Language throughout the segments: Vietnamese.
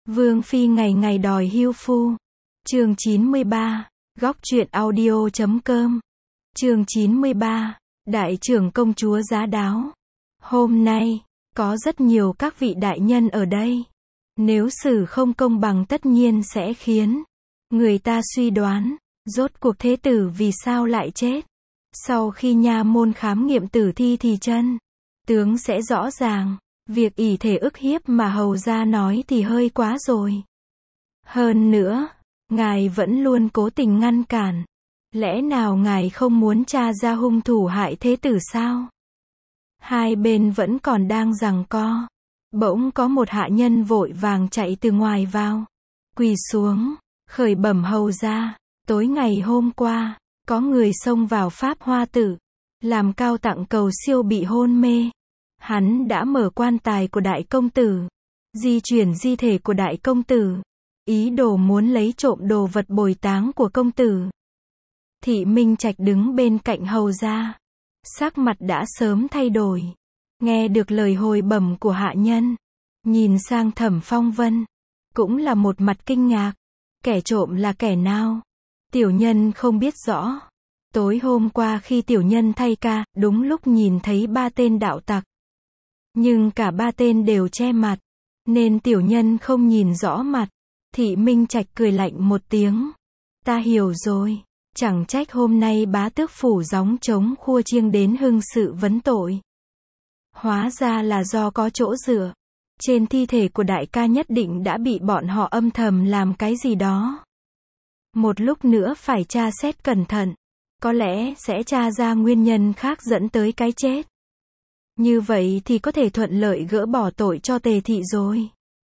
Vương phi ngày ngày đòi hưu phu. Chương 93, góc truyện audio.com. Chương 93, đại trưởng công chúa giá đáo. Hôm nay, có rất nhiều các vị đại nhân ở đây. Nếu xử không công bằng tất nhiên sẽ khiến người ta suy đoán, rốt cuộc thế tử vì sao lại chết. Sau khi nha môn khám nghiệm tử thi thì chân tướng sẽ rõ ràng. Việc ỷ thể ức hiếp mà hầu gia nói thì hơi quá rồi. Hơn nữa, ngài vẫn luôn cố tình ngăn cản. Lẽ nào ngài không muốn tra ra hung thủ hại thế tử sao? Hai bên vẫn còn đang giằng co. Bỗng có một hạ nhân vội vàng chạy từ ngoài vào. Quỳ xuống, khởi bẩm hầu gia. Tối ngày hôm qua, có người xông vào Pháp Hoa Tự, làm Cao Tặng Cầu Siêu bị hôn mê. Hắn đã mở quan tài của đại công tử, di chuyển di thể của đại công tử, ý đồ muốn lấy trộm đồ vật bồi táng của công tử. Thị Minh Trạch đứng bên cạnh hầu gia, sắc mặt đã sớm thay đổi. Nghe được lời hồi bẩm của hạ nhân, nhìn sang Thẩm Phong Vân, cũng là một mặt kinh ngạc. Kẻ trộm là kẻ nào? Tiểu nhân không biết rõ. Tối hôm qua khi tiểu nhân thay ca, đúng lúc nhìn thấy 3 tên đạo tặc. Nhưng cả 3 tên đều che mặt, nên tiểu nhân không nhìn rõ mặt. Thị Minh Trạch cười lạnh một tiếng. Ta hiểu rồi, chẳng trách hôm nay bá tước phủ gióng trống khua chiêng đến hưng sự vấn tội. Hóa ra là do có chỗ dựa. Trên thi thể của đại ca nhất định đã bị bọn họ âm thầm làm cái gì đó. Một lúc nữa phải tra xét cẩn thận, có lẽ sẽ tra ra nguyên nhân khác dẫn tới cái chết. Như vậy thì có thể thuận lợi gỡ bỏ tội cho Tề thị rồi.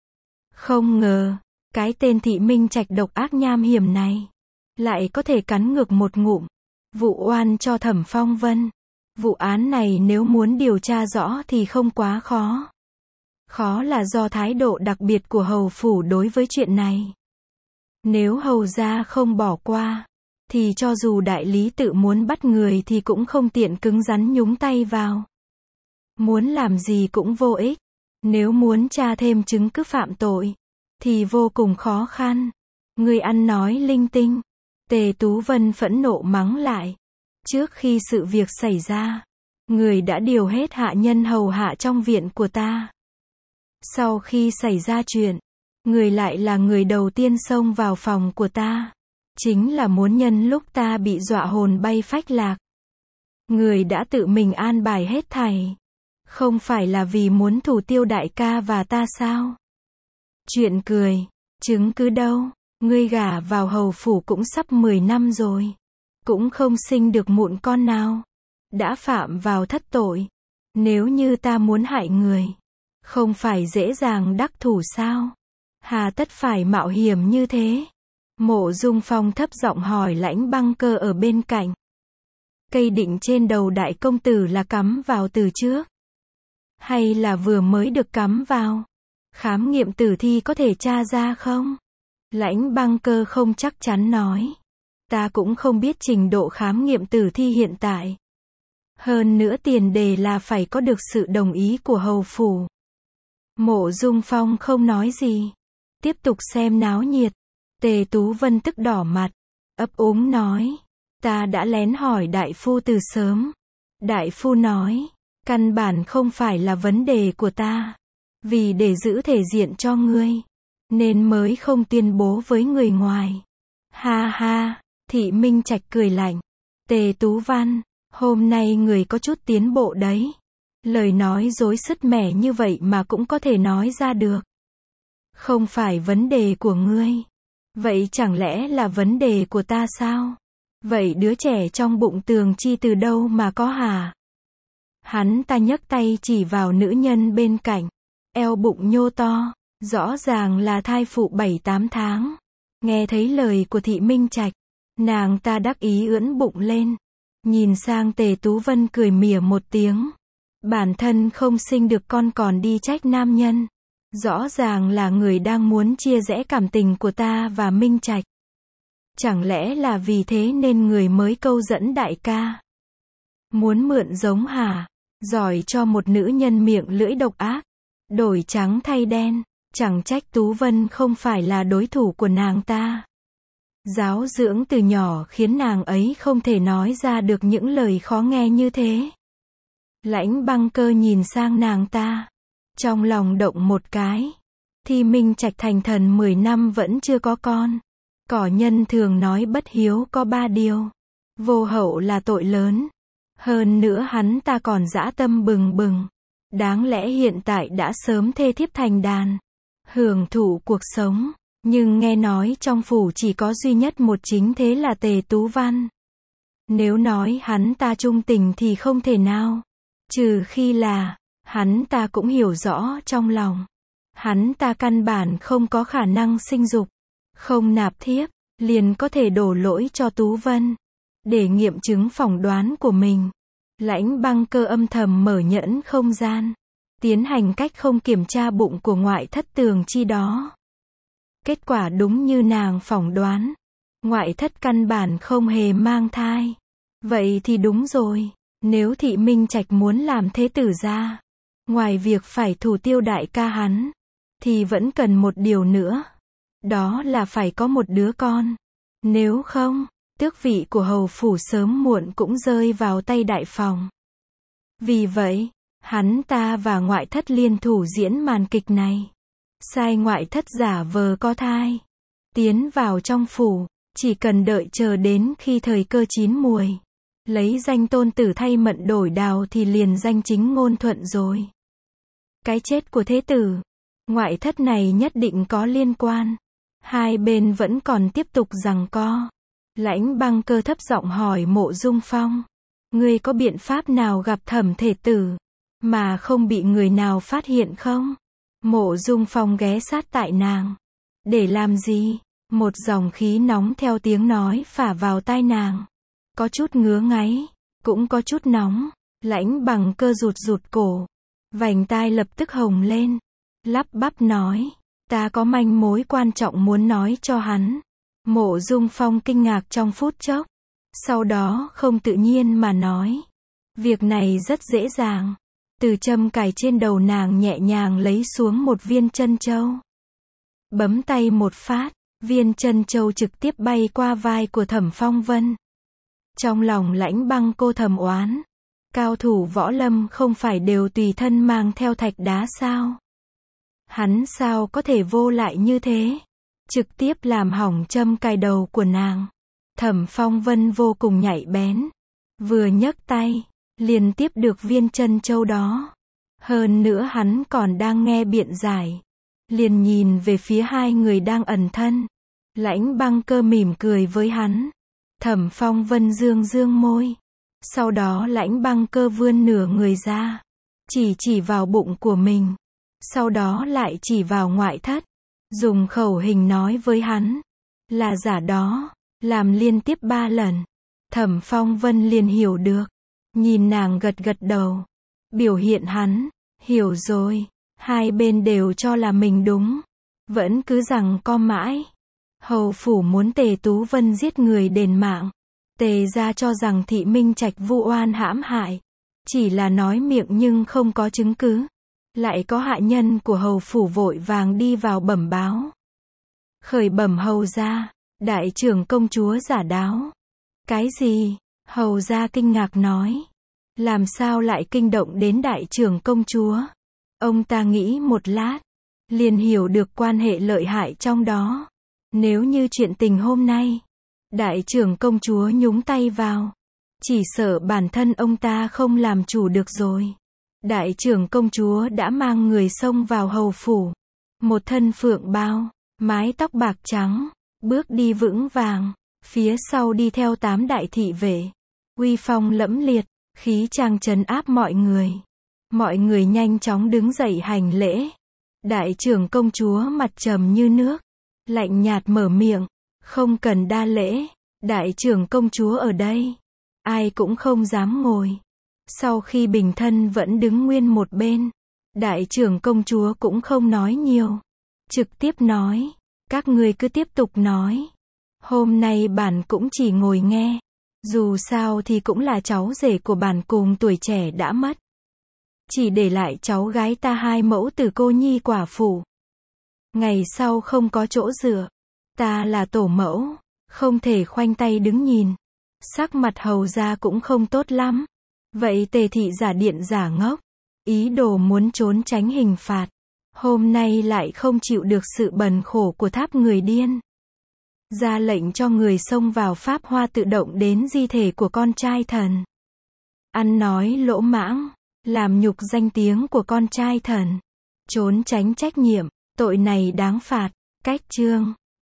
Không ngờ, cái tên Thị Minh Trạch độc ác nham hiểm này, lại có thể cắn ngược một ngụm, vụ oan cho Thẩm Phong Vân. Vụ án này nếu muốn điều tra rõ thì không quá khó. Khó là do thái độ đặc biệt của hầu phủ đối với chuyện này. Nếu hầu gia không bỏ qua, thì cho dù đại lý tự muốn bắt người thì cũng không tiện cứng rắn nhúng tay vào. Muốn làm gì cũng vô ích. Nếu muốn tra thêm chứng cứ phạm tội, thì vô cùng khó khăn. Người ăn nói linh tinh. Tề Tú Vân phẫn nộ mắng lại. Trước khi sự việc xảy ra, người đã điều hết hạ nhân hầu hạ trong viện của ta. Sau khi xảy ra chuyện, người lại là người đầu tiên xông vào phòng của ta. Chính là muốn nhân lúc ta bị dọa hồn bay phách lạc. Người đã tự mình an bài hết thảy. Không phải là vì muốn thủ tiêu đại ca và ta sao? Chuyện cười, chứng cứ đâu? Ngươi gả vào hầu phủ cũng sắp 10 năm rồi. Cũng không sinh được mụn con nào. Đã phạm vào thất tội. Nếu như ta muốn hại người, không phải dễ dàng đắc thủ sao? Hà tất phải mạo hiểm như thế? Mộ Dung Phong thấp giọng hỏi Lãnh Băng Cơ ở bên cạnh. Cây định trên đầu đại công tử là cắm vào từ trước, hay là vừa mới được cắm vào? Khám nghiệm tử thi có thể tra ra không? Lãnh Băng Cơ không chắc chắn nói. Ta cũng không biết trình độ khám nghiệm tử thi hiện tại. Hơn nữa tiền đề là phải có được sự đồng ý của hầu phủ. Mộ Dung Phong không nói gì. Tiếp tục xem náo nhiệt. Tề Tú Vân tức đỏ mặt, ấp úng nói. Ta đã lén hỏi đại phu từ sớm. Đại phu nói, căn bản không phải là vấn đề của ta. Vì để giữ thể diện cho ngươi, nên mới không tuyên bố với người ngoài. Ha ha, Thị Minh Trạch cười lạnh. Tề Tú Văn, hôm nay người có chút tiến bộ đấy. Lời nói dối sứt mẻ như vậy mà cũng có thể nói ra được. Không phải vấn đề của ngươi. Vậy chẳng lẽ là vấn đề của ta sao? Vậy đứa trẻ trong bụng Tường Chi từ đâu mà có hả? Hắn ta nhấc tay chỉ vào nữ nhân bên cạnh. Eo bụng nhô to, rõ ràng là thai phụ 7-8 tháng. Nghe thấy lời của Thị Minh Trạch, nàng ta đắc ý ưỡn bụng lên. Nhìn sang Tề Tú Vân cười mỉa một tiếng. Bản thân không sinh được con còn đi trách nam nhân. Rõ ràng là người đang muốn chia rẽ cảm tình của ta và Minh Trạch. Chẳng lẽ là vì thế nên người mới câu dẫn đại ca? Muốn mượn giống hả? Giỏi cho một nữ nhân miệng lưỡi độc ác. Đổi trắng thay đen. Chẳng trách Tú Vân không phải là đối thủ của nàng ta. Giáo dưỡng từ nhỏ khiến nàng ấy không thể nói ra được những lời khó nghe như thế. Lãnh Băng Cơ nhìn sang nàng ta, trong lòng động một cái. Thi Minh Trạch thành thần 10 năm vẫn chưa có con. Cỏ nhân thường nói bất hiếu có 3 điều. Vô hậu là tội lớn. Hơn nữa hắn ta còn dã tâm bừng bừng. Đáng lẽ hiện tại đã sớm thê thiếp thành đàn, hưởng thụ cuộc sống. Nhưng nghe nói trong phủ chỉ có duy nhất một chính thế là Tề Tú Văn. Nếu nói hắn ta trung tình thì không thể nào. Trừ khi là, hắn ta cũng hiểu rõ trong lòng. Hắn ta căn bản không có khả năng sinh dục. Không nạp thiếp, liền có thể đổ lỗi cho Tú Vân. Để nghiệm chứng phỏng đoán của mình. Lãnh Băng Cơ âm thầm mở nhẫn không gian. Tiến hành cách không kiểm tra bụng của ngoại thất Tường Chi đó. Kết quả đúng như nàng phỏng đoán. Ngoại thất căn bản không hề mang thai. Vậy thì đúng rồi. Nếu Thị Minh Trạch muốn làm thế tử gia, ngoài việc phải thủ tiêu đại ca hắn, thì vẫn cần một điều nữa. Đó là phải có một đứa con. Nếu không, tước vị của hầu phủ sớm muộn cũng rơi vào tay đại phòng. Vì vậy, hắn ta và ngoại thất liên thủ diễn màn kịch này. Sai ngoại thất giả vờ có thai. Tiến vào trong phủ, chỉ cần đợi chờ đến khi thời cơ chín muồi. Lấy danh tôn tử thay Mận đổi Đào thì liền danh chính ngôn thuận rồi. Cái chết của thế tử, ngoại thất này nhất định có liên quan. Hai bên vẫn còn tiếp tục giằng co. Lãnh Băng Cơ thấp giọng hỏi Mộ Dung Phong. Ngươi có biện pháp nào gặp Thẩm thể tử, mà không bị người nào phát hiện không? Mộ Dung Phong ghé sát tại nàng. Để làm gì? Một dòng khí nóng theo tiếng nói phả vào tai nàng. Có chút ngứa ngáy, cũng có chút nóng. Lãnh Băng Cơ rụt rụt cổ. Vành tai lập tức hồng lên. Lắp bắp nói. Ta có manh mối quan trọng muốn nói cho hắn. Mộ Dung Phong kinh ngạc trong phút chốc. Sau đó không tự nhiên mà nói. Việc này rất dễ dàng. Từ châm cài trên đầu nàng nhẹ nhàng lấy xuống một viên chân châu. Bấm tay một phát, viên chân châu trực tiếp bay qua vai của Thẩm Phong Vân. Trong lòng Lãnh Băng Cô thầm oán. Cao thủ võ lâm không phải đều tùy thân mang theo thạch đá sao? Hắn sao có thể vô lại như thế? Trực tiếp làm hỏng châm cài đầu của nàng. Thẩm Phong Vân vô cùng nhạy bén. Vừa nhấc tay, liền tiếp được viên chân châu đó. Hơn nữa hắn còn đang nghe biện giải. Liền nhìn về phía hai người đang ẩn thân. Lãnh Băng Cơ mỉm cười với hắn. Thẩm Phong Vân dương dương môi. Sau đó Lãnh Băng Cơ vươn nửa người ra. Chỉ vào bụng của mình. Sau đó lại chỉ vào ngoại thất. Dùng khẩu hình nói với hắn. Là giả đó. Làm liên tiếp 3 lần. Thẩm Phong Vân liền hiểu được. Nhìn nàng gật gật đầu. Biểu hiện hắn. Hiểu rồi. Hai bên đều cho là mình đúng. Vẫn cứ rằng co mãi. Hầu phủ muốn Tề Tú Vân giết người đền mạng. Tề gia cho rằng Thị Minh Trạch vu oan hãm hại. Chỉ là nói miệng nhưng không có chứng cứ. Lại có hạ nhân của hầu phủ vội vàng đi vào bẩm báo. Khởi bẩm hầu gia, đại trưởng công chúa giả đáo. Cái gì? Hầu gia kinh ngạc nói. Làm sao lại kinh động đến đại trưởng công chúa? Ông ta nghĩ một lát, liền hiểu được quan hệ lợi hại trong đó. Nếu như chuyện tình hôm nay, đại trưởng công chúa nhúng tay vào, chỉ sợ bản thân ông ta không làm chủ được rồi. Đại trưởng công chúa đã mang người xông vào hầu phủ. Một thân phượng bao, mái tóc bạc trắng, bước đi vững vàng, phía sau đi theo 8 đại thị vệ. Uy phong lẫm liệt, khí chàng trấn áp mọi người. Mọi người nhanh chóng đứng dậy hành lễ. Đại trưởng công chúa mặt trầm như nước, lạnh nhạt mở miệng, không cần đa lễ, đại trưởng công chúa ở đây, ai cũng không dám ngồi. Sau khi bình thân vẫn đứng nguyên một bên, đại trưởng công chúa cũng không nói nhiều, trực tiếp nói, các ngươi cứ tiếp tục nói. Hôm nay bản cũng chỉ ngồi nghe, dù sao thì cũng là cháu rể của bản cùng tuổi trẻ đã mất. Chỉ để lại cháu gái ta 2 mẫu tử cô nhi quả phụ. Ngày sau không có chỗ dựa. Ta là tổ mẫu, không thể khoanh tay đứng nhìn. Sắc mặt hầu ra cũng không tốt lắm. Vậy Tề thị giả điện giả ngốc, ý đồ muốn trốn tránh hình phạt. Hôm nay lại không chịu được sự bần khổ của tháp người điên. Ra lệnh cho người xông vào pháp hoa tự động đến di thể của con trai thần. Ăn nói lỗ mãng, làm nhục danh tiếng của con trai thần. Trốn tránh trách nhiệm, tội này đáng phạt. Cách chương